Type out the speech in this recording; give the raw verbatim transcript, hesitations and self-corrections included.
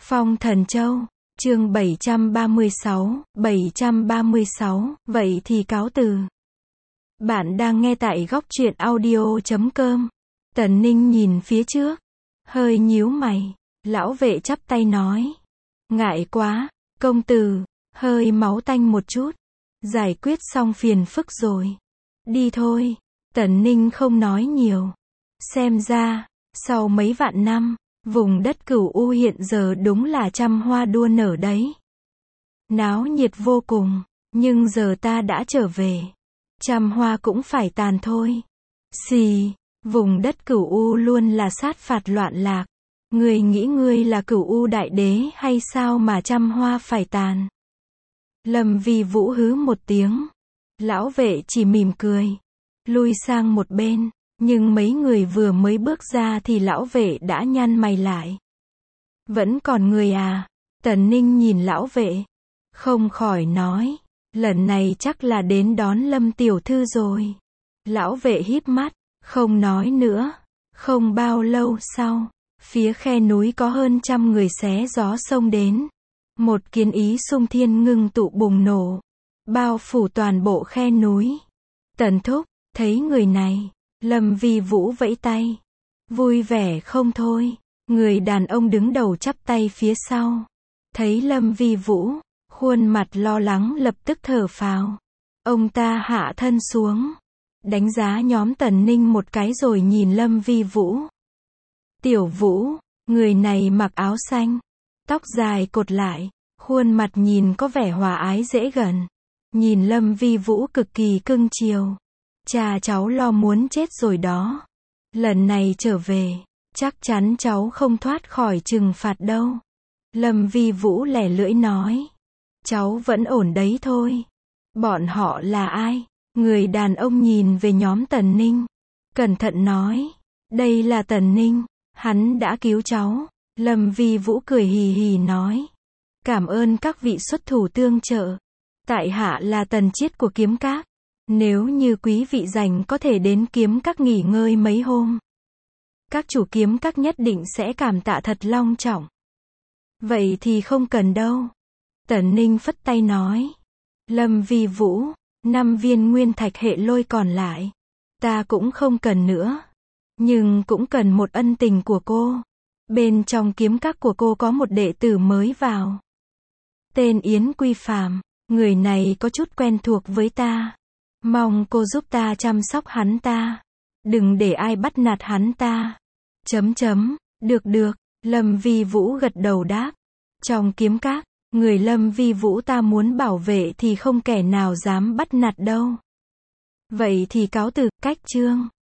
Phong Thần Châu, chương bảy trăm ba mươi sáu, bảy trăm ba mươi sáu, vậy thì cáo từ. Bạn đang nghe tại góc truyện audio chấm com. Tần Ninh nhìn phía trước, hơi nhíu mày, lão vệ chắp tay nói. Ngại quá, công tử, hơi máu tanh một chút, giải quyết xong phiền phức rồi. Đi thôi, Tần Ninh không nói nhiều. Xem ra, sau mấy vạn năm, vùng đất Cửu U hiện giờ đúng là trăm hoa đua nở đấy. Náo nhiệt vô cùng, nhưng giờ ta đã trở về. Trăm hoa cũng phải tàn thôi. Xì, vùng đất Cửu U luôn là sát phạt loạn lạc. Ngươi nghĩ ngươi là Cửu U đại đế hay sao mà trăm hoa phải tàn? Lâm Vi Vũ hứ một tiếng. Lão vệ chỉ mỉm cười, lui sang một bên. Nhưng mấy người vừa mới bước ra thì lão vệ đã nhăn mày lại. Vẫn còn người à? Tần Ninh nhìn lão vệ, không khỏi nói, lần này chắc là đến đón Lâm tiểu thư rồi. Lão vệ híp mắt, không nói nữa. Không bao lâu sau, phía khe núi có hơn trăm người xé gió xông đến. Một kiến ý xung thiên ngưng tụ bùng nổ, bao phủ toàn bộ khe núi. Tần thúc, thấy người này, Lâm Vi Vũ vẫy tay, vui vẻ không thôi. Người đàn ông đứng đầu chắp tay phía sau, thấy Lâm Vi Vũ, khuôn mặt lo lắng lập tức thở phào. Ông ta hạ thân xuống, đánh giá nhóm Tần Ninh một cái rồi nhìn Lâm Vi Vũ. Tiểu Vũ, người này mặc áo xanh, tóc dài cột lại, khuôn mặt nhìn có vẻ hòa ái dễ gần. Nhìn Lâm Vi Vũ cực kỳ cưng chiều. Cha cháu lo muốn chết rồi đó. Lần này trở về, chắc chắn cháu không thoát khỏi trừng phạt đâu. Lâm Vi Vũ lẻ lưỡi nói. Cháu vẫn ổn đấy thôi. Bọn họ là ai? Người đàn ông nhìn về nhóm Tần Ninh, cẩn thận nói. Đây là Tần Ninh, hắn đã cứu cháu. Lâm Vi Vũ cười hì hì nói. Cảm ơn các vị xuất thủ tương trợ. Tại hạ là Tần Chiết của Kiếm Các. Nếu như quý vị rảnh có thể đến Kiếm Các nghỉ ngơi mấy hôm, các chủ Kiếm Các nhất định sẽ cảm tạ thật long trọng. Vậy thì không cần đâu. Tần Ninh phất tay nói. Lâm Vi Vũ, năm viên nguyên thạch hệ lôi còn lại, ta cũng không cần nữa. Nhưng cũng cần một ân tình của cô. Bên trong Kiếm Các của cô có một đệ tử mới vào. Tên Yến Quy Phàm, người này có chút quen thuộc với ta. Mong cô giúp ta chăm sóc hắn ta. Đừng để ai bắt nạt hắn ta. Chấm chấm, được được, Lâm Vi Vũ gật đầu đáp. Trong Kiếm Các, người Lâm Vi Vũ ta muốn bảo vệ thì không kẻ nào dám bắt nạt đâu. Vậy thì cáo từ, cách chương.